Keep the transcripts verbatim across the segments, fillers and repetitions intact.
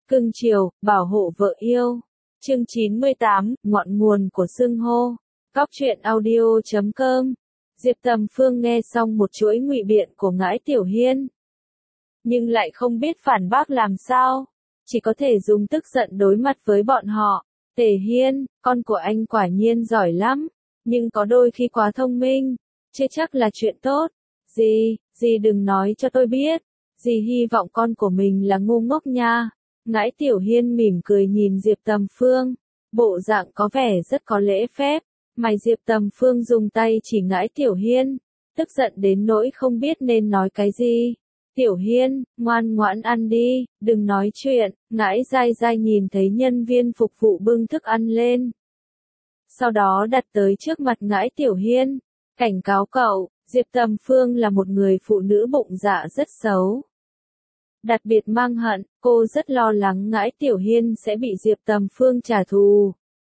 cưng chiều, bảo hộ vợ yêu. Chương chín mươi tám, ngọn nguồn của xưng hô. Cóc truyện audio chấm com. Diệp Tầm Phương nghe xong một chuỗi ngụy biện của Ngãi Tiểu Hiên, nhưng lại không biết phản bác làm sao, chỉ có thể dùng tức giận đối mặt với bọn họ. Tề Hiên, con của anh quả nhiên giỏi lắm, nhưng có đôi khi quá thông minh, chưa chắc là chuyện tốt. Dì, dì đừng nói cho tôi biết, dì hy vọng con của mình là ngu ngốc nha. Ngãi Tiểu Hiên mỉm cười nhìn Diệp Tầm Phương, bộ dạng có vẻ rất có lễ phép. Mày Diệp Tầm Phương dùng tay chỉ Ngãi Tiểu Hiên, tức giận đến nỗi không biết nên nói cái gì. Tiểu Hiên, ngoan ngoãn ăn đi, đừng nói chuyện. Ngãi dai dai nhìn thấy nhân viên phục vụ bưng thức ăn lên, sau đó đặt tới trước mặt Ngãi Tiểu Hiên, cảnh cáo cậu, Diệp Tầm Phương là một người phụ nữ bụng dạ rất xấu, đặc biệt mang hận. Cô rất lo lắng Ngãi Tiểu Hiên sẽ bị Diệp Tầm Phương trả thù.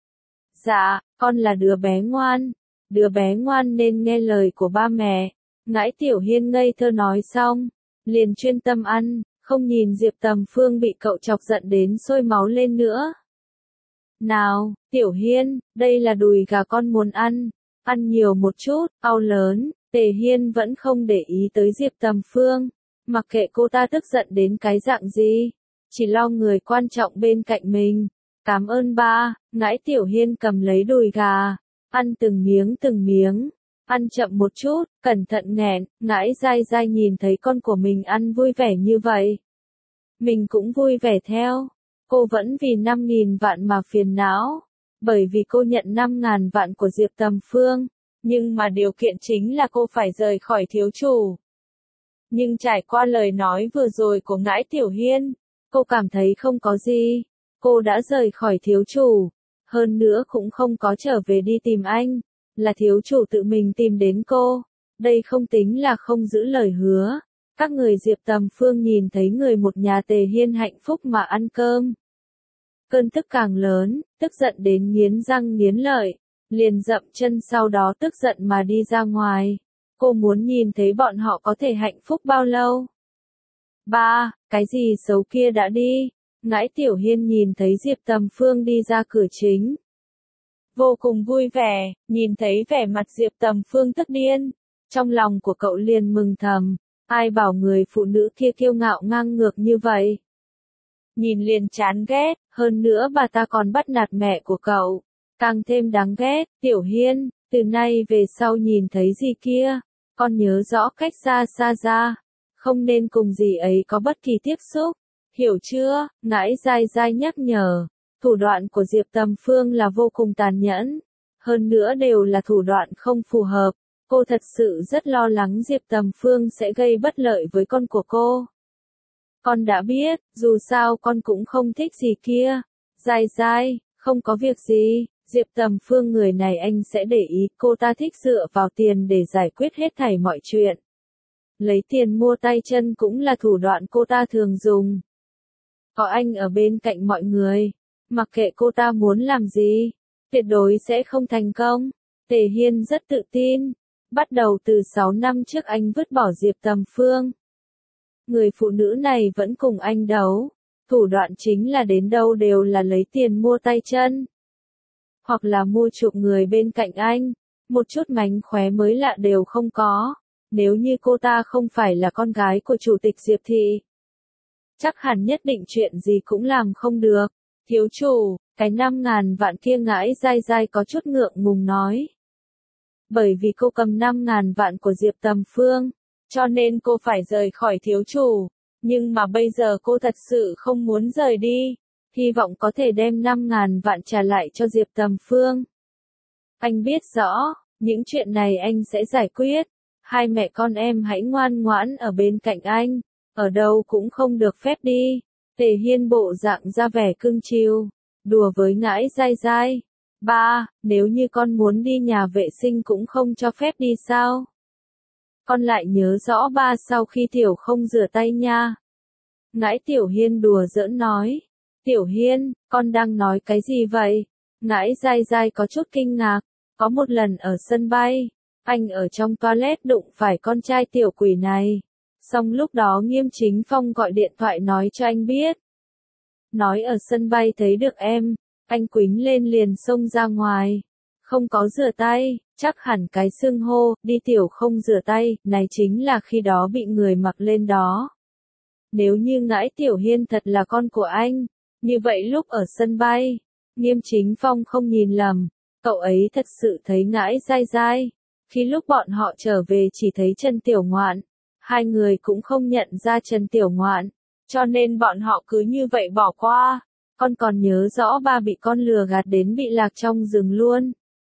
Dạ, con là đứa bé ngoan, đứa bé ngoan nên nghe lời của ba mẹ. Ngãi Tiểu Hiên ngây thơ nói xong, liền chuyên tâm ăn, không nhìn Diệp Tầm Phương bị cậu chọc giận đến sôi máu lên nữa. Nào, Tiểu Hiên, đây là đùi gà con muốn ăn, ăn nhiều một chút, ao lớn. Tề Hiên vẫn không để ý tới Diệp Tầm Phương, mặc kệ cô ta tức giận đến cái dạng gì, chỉ lo người quan trọng bên cạnh mình. Cảm ơn ba. Ngãi Tiểu Hiên cầm lấy đùi gà, ăn từng miếng từng miếng, ăn chậm một chút, cẩn thận nghẹn. Ngãi dai dai nhìn thấy con của mình ăn vui vẻ như vậy, mình cũng vui vẻ theo. Cô vẫn vì năm nghìn vạn mà phiền não, bởi vì cô nhận năm ngàn vạn của Diệp Tầm Phương, nhưng mà điều kiện chính là cô phải rời khỏi thiếu chủ. Nhưng trải qua lời nói vừa rồi của Ngãi Tiểu Hiên, cô cảm thấy không có gì. Cô đã rời khỏi thiếu chủ, hơn nữa cũng không có trở về đi tìm anh, là thiếu chủ tự mình tìm đến cô. Đây không tính là không giữ lời hứa. Các người Diệp Tầm Phương nhìn thấy người một nhà Tề Hiên hạnh phúc mà ăn cơm, cơn tức càng lớn, tức giận đến nghiến răng nghiến lợi, liền dậm chân sau đó tức giận mà đi ra ngoài. Cô muốn nhìn thấy bọn họ có thể hạnh phúc bao lâu. Ba, cái gì xấu kia đã đi. Ngãi Tiểu Hiên nhìn thấy Diệp Tầm Phương đi ra cửa chính, vô cùng vui vẻ. Nhìn thấy vẻ mặt Diệp Tầm Phương tức điên, trong lòng của cậu liền mừng thầm, ai bảo người phụ nữ kia kiêu ngạo ngang ngược như vậy. Nhìn liền chán ghét, hơn nữa bà ta còn bắt nạt mẹ của cậu, càng thêm đáng ghét. Tiểu Hiên, từ nay về sau nhìn thấy gì kia, con nhớ rõ cách xa xa ra, không nên cùng gì ấy có bất kỳ tiếp xúc. Hiểu chưa? Ngãi dai dai nhắc nhở. Thủ đoạn của Diệp Tầm Phương là vô cùng tàn nhẫn, hơn nữa đều là thủ đoạn không phù hợp. Cô thật sự rất lo lắng Diệp Tầm Phương sẽ gây bất lợi với con của cô. Con đã biết, dù sao con cũng không thích gì kia. Dai dai, không có việc gì. Diệp Tầm Phương người này anh sẽ để ý, cô ta thích dựa vào tiền để giải quyết hết thảy mọi chuyện. Lấy tiền mua tay chân cũng là thủ đoạn cô ta thường dùng. Có anh ở bên cạnh mọi người, mặc kệ cô ta muốn làm gì, tuyệt đối sẽ không thành công. Tề Hiên rất tự tin. Bắt đầu từ sáu năm trước anh vứt bỏ Diệp Tầm Phương. Người phụ nữ này vẫn cùng anh đấu. Thủ đoạn chính là đến đâu đều là lấy tiền mua tay chân, hoặc là mua chuộc người bên cạnh anh. Một chút mánh khóe mới lạ đều không có. Nếu như cô ta không phải là con gái của chủ tịch Diệp Thị, chắc hẳn nhất định chuyện gì cũng làm không được. Thiếu chủ, cái năm ngàn vạn kia. Ngãi dai dai có chút ngượng ngùng nói. Bởi vì cô cầm năm ngàn vạn của Diệp Tầm Phương, cho nên cô phải rời khỏi thiếu chủ. Nhưng mà bây giờ cô thật sự không muốn rời đi, hy vọng có thể đem năm ngàn vạn trả lại cho Diệp Tầm Phương. Anh biết rõ, những chuyện này anh sẽ giải quyết. Hai mẹ con em hãy ngoan ngoãn ở bên cạnh anh, ở đâu cũng không được phép đi. Tề Hiên bộ dạng ra vẻ cưng chiều, đùa với Ngãi dai dai. Ba, nếu như con muốn đi nhà vệ sinh cũng không cho phép đi sao? Con lại nhớ rõ ba sau khi Tiểu không rửa tay nha. Ngãi Tiểu Hiên đùa giỡn nói. Tiểu Hiên, con đang nói cái gì vậy? Ngãi dai dai có chút kinh ngạc. Có một lần ở sân bay, anh ở trong toilet đụng phải con trai tiểu quỷ này. Xong lúc đó Nghiêm Chính Phong gọi điện thoại nói cho anh biết. nói ở sân bay thấy được em, anh quýnh lên liền xông ra ngoài. Không có rửa tay, chắc hẳn cái xưng hô, đi tiểu không rửa tay, này chính là khi đó bị người mặc lên đó. Nếu như Ngãi Tiểu Hiên thật là con của anh, như vậy lúc ở sân bay, Nghiêm Chính Phong không nhìn lầm, cậu ấy thật sự thấy Ngãi dai dai. Khi lúc bọn họ trở về chỉ thấy Trần Tiểu Ngoạn, hai người cũng không nhận ra Trần Tiểu Ngoạn, cho nên bọn họ cứ như vậy bỏ qua. Con còn nhớ rõ ba bị con lừa gạt đến bị lạc trong rừng luôn.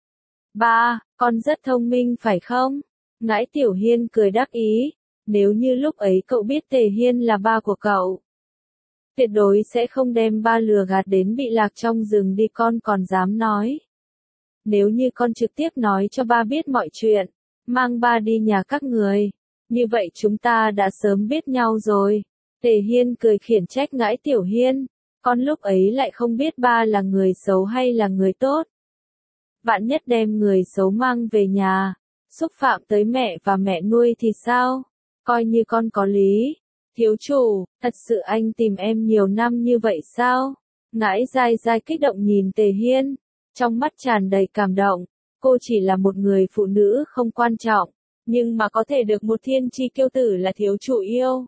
Ba, con rất thông minh phải không? Ngãi Tiểu Hiên cười đắc ý, nếu như lúc ấy cậu biết Tề Hiên là ba của cậu, tuyệt đối sẽ không đem ba lừa gạt đến bị lạc trong rừng đi, con còn dám nói. Nếu như con trực tiếp nói cho ba biết mọi chuyện, mang ba đi nhà các người, như vậy chúng ta đã sớm biết nhau rồi. Tề Hiên cười khiển trách Ngãi Tiểu Hiên, con lúc ấy lại không biết ba là người xấu hay là người tốt. Vạn nhất đem người xấu mang về nhà, xúc phạm tới mẹ và mẹ nuôi thì sao? Coi như con có lý. Thiếu chủ, thật sự anh tìm em nhiều năm như vậy sao? Ngãi dai dai kích động nhìn Tề Hiên, trong mắt tràn đầy cảm động. Cô chỉ là một người phụ nữ không quan trọng, nhưng mà có thể được một thiên chi kiêu tử là thiếu chủ yêu.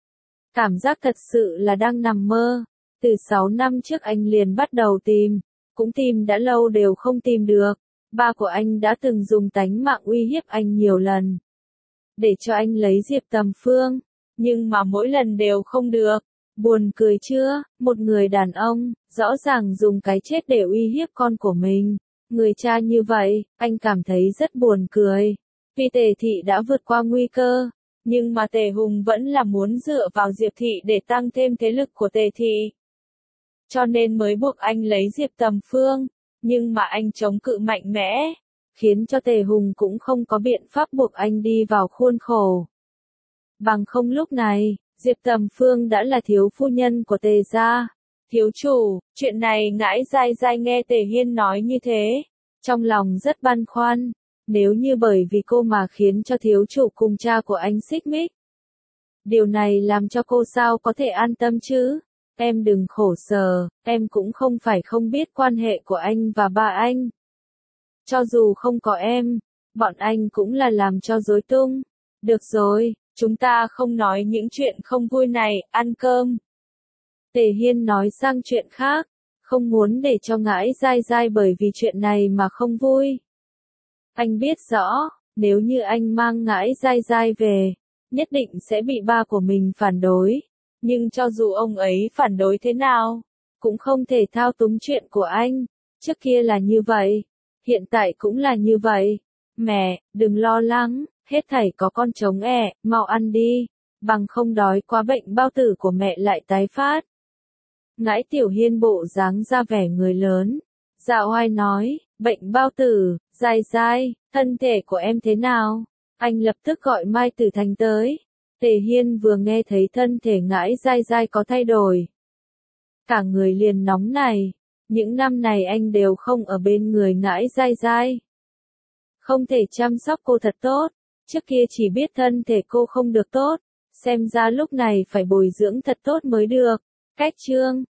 Cảm giác thật sự là đang nằm mơ. Từ sáu năm trước anh liền bắt đầu tìm, cũng tìm đã lâu đều không tìm được. Ba của anh đã từng dùng tánh mạng uy hiếp anh nhiều lần, để cho anh lấy Diệp Tầm Phương, nhưng mà mỗi lần đều không được. Buồn cười chưa, một người đàn ông, rõ ràng dùng cái chết để uy hiếp con của mình. Người cha như vậy, anh cảm thấy rất buồn cười. Vì Tề Thị đã vượt qua nguy cơ, nhưng mà Tề Hùng vẫn là muốn dựa vào Diệp Thị để tăng thêm thế lực của Tề Thị. Cho nên mới buộc anh lấy Diệp Tầm Phương, nhưng mà anh chống cự mạnh mẽ, khiến cho Tề Hùng cũng không có biện pháp buộc anh đi vào khuôn khổ. Bằng không lúc này, Diệp Tầm Phương đã là thiếu phu nhân của Tề gia. Thiếu chủ, chuyện này Ngãi dai dai nghe Tề Hiên nói như thế, trong lòng rất băn khoăn, nếu như bởi vì cô mà khiến cho thiếu chủ cùng cha của anh xích mích. Điều này làm cho cô sao có thể an tâm chứ? Em đừng khổ sở, em cũng không phải không biết quan hệ của anh và ba anh. Cho dù không có em, bọn anh cũng là làm cho rối tung. Được rồi, chúng ta không nói những chuyện không vui này, ăn cơm. Tề Hiên nói sang chuyện khác, không muốn để cho Ngãi dai dai bởi vì chuyện này mà không vui. Anh biết rõ, nếu như anh mang Ngãi dai dai về, nhất định sẽ bị ba của mình phản đối. Nhưng cho dù ông ấy phản đối thế nào, cũng không thể thao túng chuyện của anh. Trước kia là như vậy, hiện tại cũng là như vậy. Mẹ, đừng lo lắng, hết thảy có con trống ẹ, mau ăn đi, bằng không đói quá bệnh bao tử của mẹ lại tái phát. Ngãi Tiểu Hiên bộ dáng ra vẻ người lớn, dạ oai nói, bệnh bao tử, dai dai, thân thể của em thế nào? Anh lập tức gọi Mai Tử Thành tới. Tề Hiên vừa nghe thấy thân thể Ngãi dai dai có thay đổi, cả người liền nóng này. Những năm này anh đều không ở bên người Ngãi dai dai, không thể chăm sóc cô thật tốt. Trước kia chỉ biết thân thể cô không được tốt, xem ra lúc này phải bồi dưỡng thật tốt mới được. Cách chương